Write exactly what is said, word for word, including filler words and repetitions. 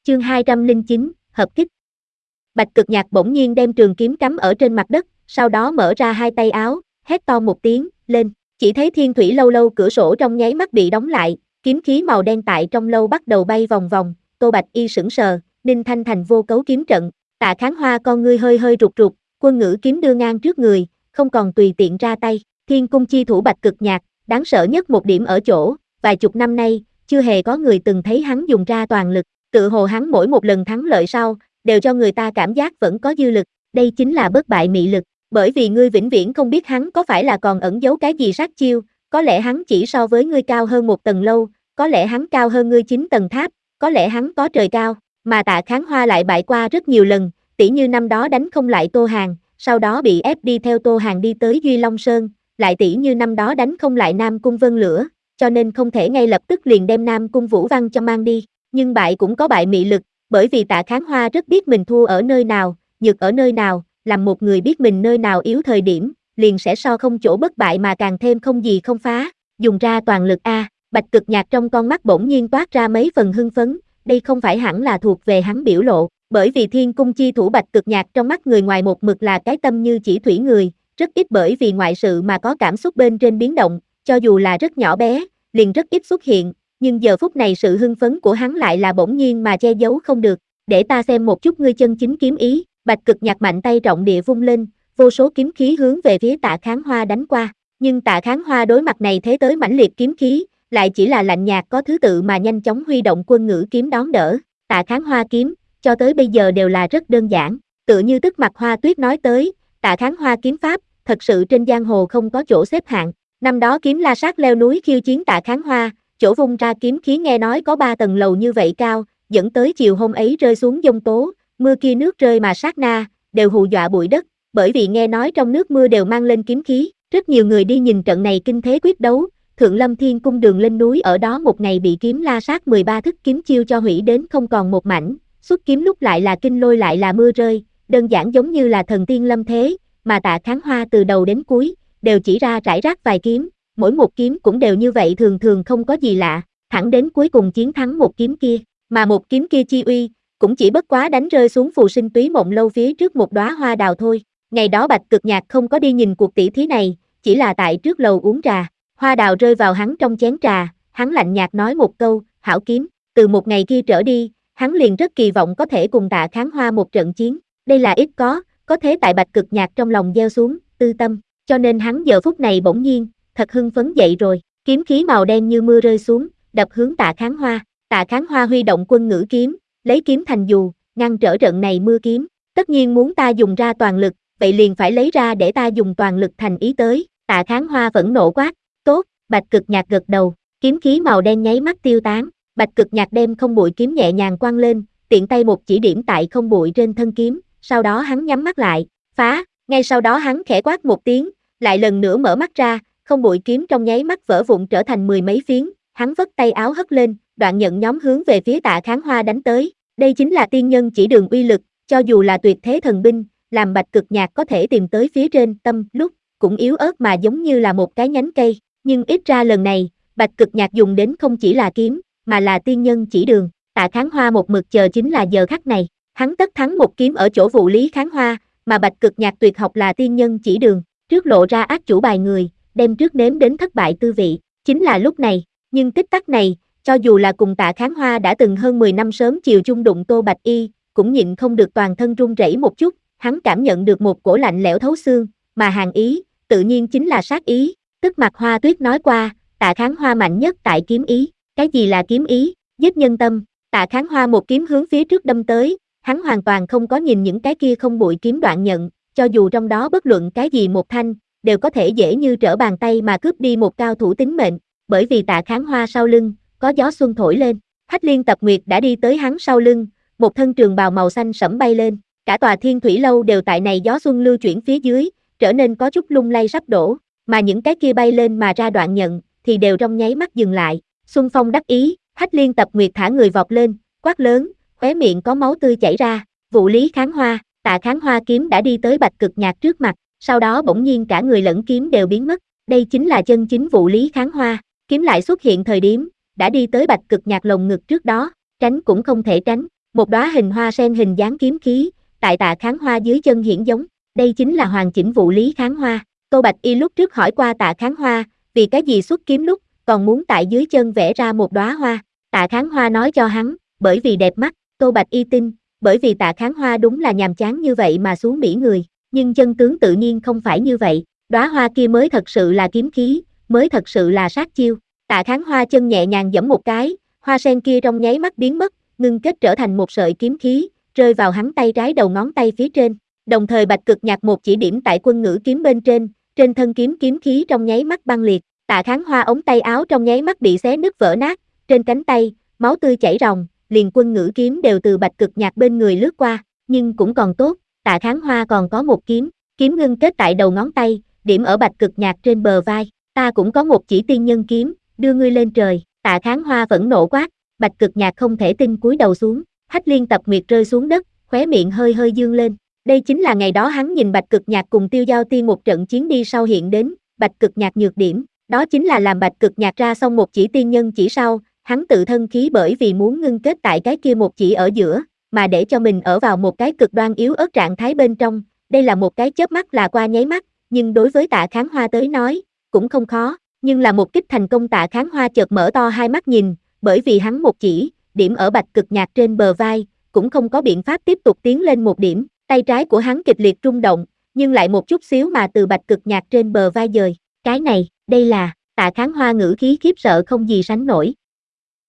Chương hai trăm lẻ chín, hợp kích. Bạch Cực Nhạc bỗng nhiên đem trường kiếm cắm ở trên mặt đất, sau đó mở ra hai tay áo, hét to một tiếng, lên, chỉ thấy Thiên Thủy Lâu lâu cửa sổ trong nháy mắt bị đóng lại, kiếm khí màu đen tại trong lâu bắt đầu bay vòng vòng, Tô Bạch Y sững sờ, Ninh Thanh thành vô cấu kiếm trận, Tạ Kháng Hoa con ngươi hơi hơi rụt rụt, quân ngữ kiếm đưa ngang trước người, không còn tùy tiện ra tay, Thiên Cung chi thủ Bạch Cực Nhạc, đáng sợ nhất một điểm ở chỗ, vài chục năm nay, chưa hề có người từng thấy hắn dùng ra toàn lực, tự hồ hắn mỗi một lần thắng lợi sau, đều cho người ta cảm giác vẫn có dư lực, đây chính là bất bại mị lực, bởi vì ngươi vĩnh viễn không biết hắn có phải là còn ẩn giấu cái gì sát chiêu, có lẽ hắn chỉ so với ngươi cao hơn một tầng lâu, có lẽ hắn cao hơn ngươi chín tầng tháp, có lẽ hắn có trời cao, mà Tạ Kháng Hoa lại bại qua rất nhiều lần, tỉ như năm đó đánh không lại Tô Hàn, sau đó bị ép đi theo Tô Hàn đi tới Duy Long Sơn, lại tỉ như năm đó đánh không lại Nam Cung Vân Lửa, cho nên không thể ngay lập tức liền đem Nam Cung Vũ Văn cho mang đi, nhưng bại cũng có bại mị lực, bởi vì Tạ Kháng Hoa rất biết mình thua ở nơi nào, nhược ở nơi nào, làm một người biết mình nơi nào yếu thời điểm, liền sẽ so không chỗ bất bại mà càng thêm không gì không phá, dùng ra toàn lực a. Bạch Cực Nhạc trong con mắt bỗng nhiên toát ra mấy phần hưng phấn, đây không phải hẳn là thuộc về hắn biểu lộ, bởi vì Thiên Cung chi thủ Bạch Cực Nhạc trong mắt người ngoài một mực là cái tâm như chỉ thủy người, rất ít bởi vì ngoại sự mà có cảm xúc bên trên biến động, cho dù là rất nhỏ bé, liền rất ít xuất hiện, nhưng giờ phút này sự hưng phấn của hắn lại là bỗng nhiên mà che giấu không được, để ta xem một chút ngươi chân chính kiếm ý, Bạch Cực Nhạc mạnh tay trọng địa vung lên, vô số kiếm khí hướng về phía Tạ Kháng Hoa đánh qua, nhưng Tạ Kháng Hoa đối mặt này thế tới mãnh liệt kiếm khí, lại chỉ là lạnh nhạt có thứ tự mà nhanh chóng huy động quân ngữ kiếm đón đỡ, Tạ Kháng Hoa kiếm, cho tới bây giờ đều là rất đơn giản, tựa như Tức Mặc Hoa Tuyết nói tới, Tạ Kháng Hoa kiếm pháp, thật sự trên giang hồ không có chỗ xếp hạng, năm đó kiếm La Sát leo núi khiêu chiến Tạ Kháng Hoa, chỗ vung ra kiếm khí nghe nói có ba tầng lầu như vậy cao, dẫn tới chiều hôm ấy rơi xuống giông tố, mưa kia nước rơi mà sát na, đều hù dọa bụi đất, bởi vì nghe nói trong nước mưa đều mang lên kiếm khí, rất nhiều người đi nhìn trận này kinh thế quyết đấu, Thượng Lâm Thiên Cung đường lên núi ở đó một ngày bị kiếm La Sát mười ba thức kiếm chiêu cho hủy đến không còn một mảnh, xuất kiếm lúc lại là kinh lôi lại là mưa rơi, đơn giản giống như là thần tiên lâm thế, mà Tạ Kháng Hoa từ đầu đến cuối, đều chỉ ra rải rác vài kiếm, mỗi một kiếm cũng đều như vậy thường thường không có gì lạ, thẳng đến cuối cùng chiến thắng một kiếm kia, mà một kiếm kia chi uy, cũng chỉ bất quá đánh rơi xuống Phù Sinh Túy Mộng lâu phía trước một đóa hoa đào thôi. Ngày đó Bạch Cực Nhạc không có đi nhìn cuộc tỷ thí này, chỉ là tại trước lầu uống trà, hoa đào rơi vào hắn trong chén trà, hắn lạnh nhạt nói một câu, hảo kiếm, từ một ngày kia trở đi, hắn liền rất kỳ vọng có thể cùng Tạ Kháng Hoa một trận chiến, đây là ít có, có thế tại Bạch Cực Nhạc trong lòng gieo xuống, tư tâm, cho nên hắn giờ phút này bỗng nhiên, thật hưng phấn dậy rồi, kiếm khí màu đen như mưa rơi xuống, đập hướng Tạ Kháng Hoa, Tạ Kháng Hoa huy động quân ngữ kiếm, lấy kiếm thành dù, ngăn trở trận này mưa kiếm, tất nhiên muốn ta dùng ra toàn lực, vậy liền phải lấy ra để ta dùng toàn lực thành ý tới, Tạ Kháng Hoa phẫn nộ quát, tốt, Bạch Cực Nhạc gật đầu, kiếm khí màu đen nháy mắt tiêu tán, Bạch Cực Nhạc đem không bụi kiếm nhẹ nhàng quăng lên, tiện tay một chỉ điểm tại không bụi trên thân kiếm, sau đó hắn nhắm mắt lại, phá, ngay sau đó hắn khẽ quát một tiếng, lại lần nữa mở mắt ra, không bụi kiếm trong nháy mắt vỡ vụn trở thành mười mấy phiến, hắn vất tay áo hất lên, đoạn nhận nhóm hướng về phía Tạ Kháng Hoa đánh tới, đây chính là tiên nhân chỉ đường uy lực, cho dù là tuyệt thế thần binh, làm Bạch Cực Nhạc có thể tìm tới phía trên tâm lúc, cũng yếu ớt mà giống như là một cái nhánh cây, nhưng ít ra lần này, Bạch Cực Nhạc dùng đến không chỉ là kiếm, mà là tiên nhân chỉ đường, Tạ Kháng Hoa một mực chờ chính là giờ khắc này, hắn tất thắng một kiếm ở chỗ Vụ Lý Kháng Hoa, mà Bạch Cực Nhạc tuyệt học là tiên nhân chỉ đường, trước lộ ra ác chủ bài người, đem trước nếm đến thất bại tư vị, chính là lúc này, nhưng tích tắc này, cho dù là cùng Tạ Kháng Hoa đã từng hơn mười năm sớm chiều chung đụng Tô Bạch Y, cũng nhịn không được toàn thân run rẩy một chút, hắn cảm nhận được một cổ lạnh lẽo thấu xương, mà hàng ý, tự nhiên chính là sát ý, Tức Mặc Hoa Tuyết nói qua, Tạ Kháng Hoa mạnh nhất tại kiếm ý, cái gì là kiếm ý, giết nhân tâm, Tạ Kháng Hoa một kiếm hướng phía trước đâm tới, hắn hoàn toàn không có nhìn những cái kia không bụi kiếm đoạn nhận, cho dù trong đó bất luận cái gì một thanh, đều có thể dễ như trở bàn tay mà cướp đi một cao thủ tính mệnh, bởi vì Tạ Kháng Hoa sau lưng, có gió xuân thổi lên, Hách Liên Tập Nguyệt đã đi tới hắn sau lưng, một thân trường bào màu xanh sẫm bay lên, cả tòa Thiên Thủy Lâu đều tại này gió xuân lưu chuyển phía dưới, trở nên có chút lung lay sắp đổ, mà những cái kia bay lên mà ra đoạn nhận, thì đều trong nháy mắt dừng lại, Xuân Phong đắc ý, Hách Liên Tập Nguyệt thả người vọt lên, quát lớn, khóe miệng có máu tươi chảy ra, Vụ Lý Kháng Hoa, Tạ Kháng Hoa kiếm đã đi tới Bạch Cực Nhạc trước mặt, sau đó bỗng nhiên cả người lẫn kiếm đều biến mất, đây chính là chân chính Vụ Lý Kháng Hoa, kiếm lại xuất hiện thời điểm, đã đi tới Bạch Cực Nhạc lồng ngực trước đó, tránh cũng không thể tránh, Một đóa hình hoa sen hình dáng kiếm khí, tại Tạ Kháng Hoa dưới chân hiển giống, đây chính là hoàn chỉnh vụ Lý Kháng Hoa. Tô Bạch Y lúc trước hỏi qua Tạ Kháng Hoa, vì cái gì xuất kiếm lúc, còn muốn tại dưới chân vẽ ra một đóa hoa. Tạ Kháng Hoa nói cho hắn, bởi vì đẹp mắt. Tô Bạch Y tin, bởi vì Tạ Kháng Hoa đúng là nhàm chán như vậy mà xuống bỉ người, nhưng chân tướng tự nhiên không phải như vậy, đóa hoa kia mới thật sự là kiếm khí, mới thật sự là sát chiêu. Tạ Kháng Hoa chân nhẹ nhàng giẫm một cái, hoa sen kia trong nháy mắt biến mất, ngưng kết trở thành một sợi kiếm khí, rơi vào hắn tay trái đầu ngón tay phía trên. Đồng thời Bạch Cực Nhạc một chỉ điểm tại quân ngữ kiếm bên trên, trên thân kiếm kiếm khí trong nháy mắt băng liệt, Tạ Kháng Hoa ống tay áo trong nháy mắt bị xé nứt vỡ nát, trên cánh tay, máu tươi chảy ròng, liền quân ngữ kiếm đều từ Bạch Cực Nhạc bên người lướt qua, nhưng cũng còn tốt, Tạ Kháng Hoa còn có một kiếm, kiếm ngưng kết tại đầu ngón tay, điểm ở Bạch Cực Nhạc trên bờ vai, ta cũng có một chỉ tiên nhân kiếm, đưa ngươi lên trời. Tạ Kháng Hoa vẫn nộ quát, Bạch Cực Nhạc không thể tin cúi đầu xuống, Hách Liên Tập Nguyệt rơi xuống đất, khóe miệng hơi hơi dương lên. Đây chính là ngày đó hắn nhìn Bạch Cực Nhạc cùng Tiêu Giao Tiên một trận chiến đi sau hiện đến, Bạch Cực Nhạc nhược điểm, đó chính là làm Bạch Cực Nhạc ra xong một chỉ tiên nhân chỉ sau, hắn tự thân khí bởi vì muốn ngưng kết tại cái kia một chỉ ở giữa, mà để cho mình ở vào một cái cực đoan yếu ớt trạng thái bên trong, đây là một cái chớp mắt là qua nháy mắt, nhưng đối với Tạ Kháng Hoa tới nói, cũng không khó, nhưng là một kích thành công Tạ Kháng Hoa chợt mở to hai mắt nhìn, bởi vì hắn một chỉ, điểm ở Bạch Cực Nhạc trên bờ vai, cũng không có biện pháp tiếp tục tiến lên một điểm, tay trái của hắn kịch liệt rung động, nhưng lại một chút xíu mà từ Bạch Cực Nhạc trên bờ vai dời, cái này, đây là, Tạ Kháng Hoa ngữ khí khiếp sợ không gì sánh nổi,